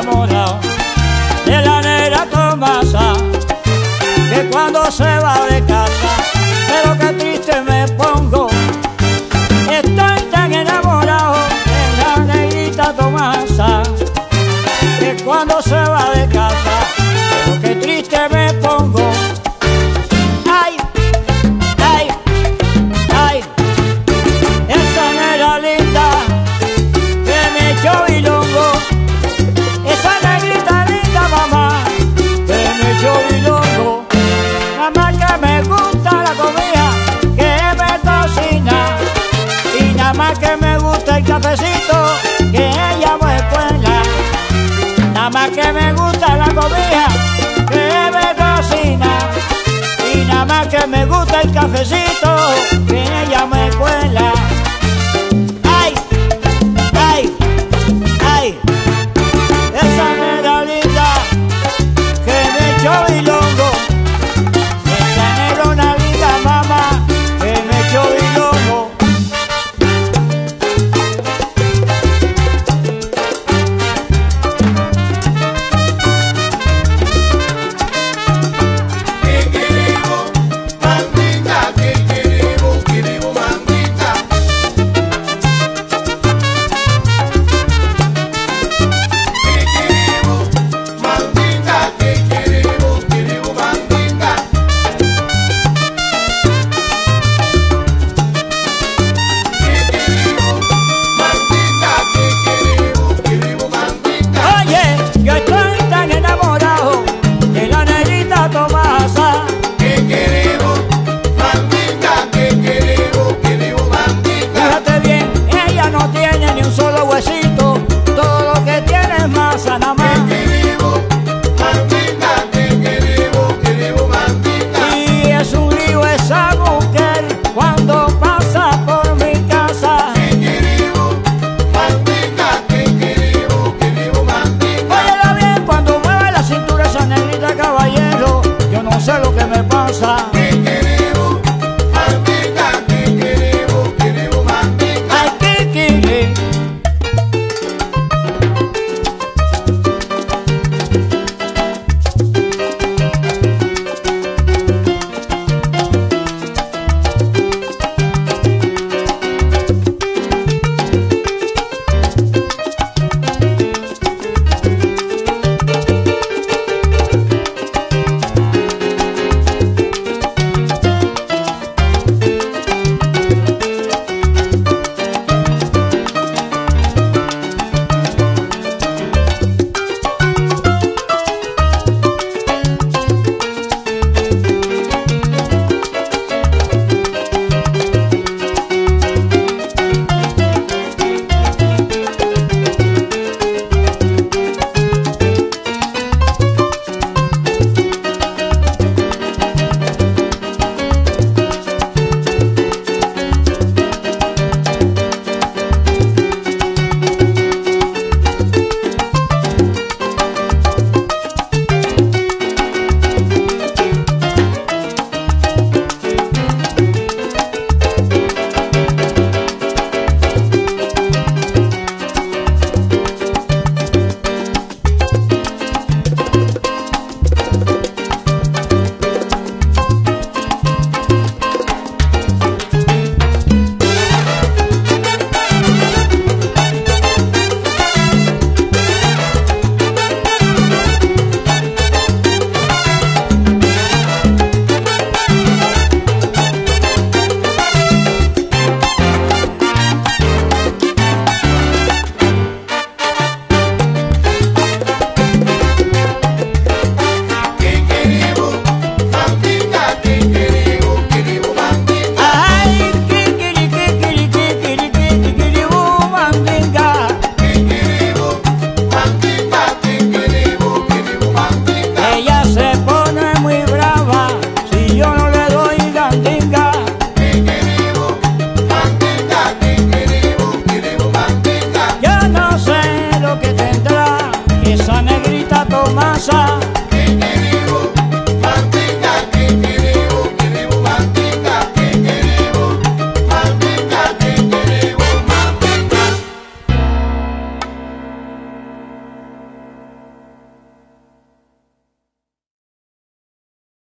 enamorado de la negra Tomasa, que cuando se va de casa, pero qué triste me pongo. Estoy tan enamorado de la negrita Tomasa, que cuando se va de casa, pero qué triste me pongo. Ay, ay, ay, esa negra linda que me echó bilongo, esa negrita linda mamá que me echó bilongo. Mamá, que me gusta la comida que me cocina, y nada más que me gusta el cafecito que ella me cuela. Nada más que me gusta la comida que me cocina, y nada más que me gusta el cafecito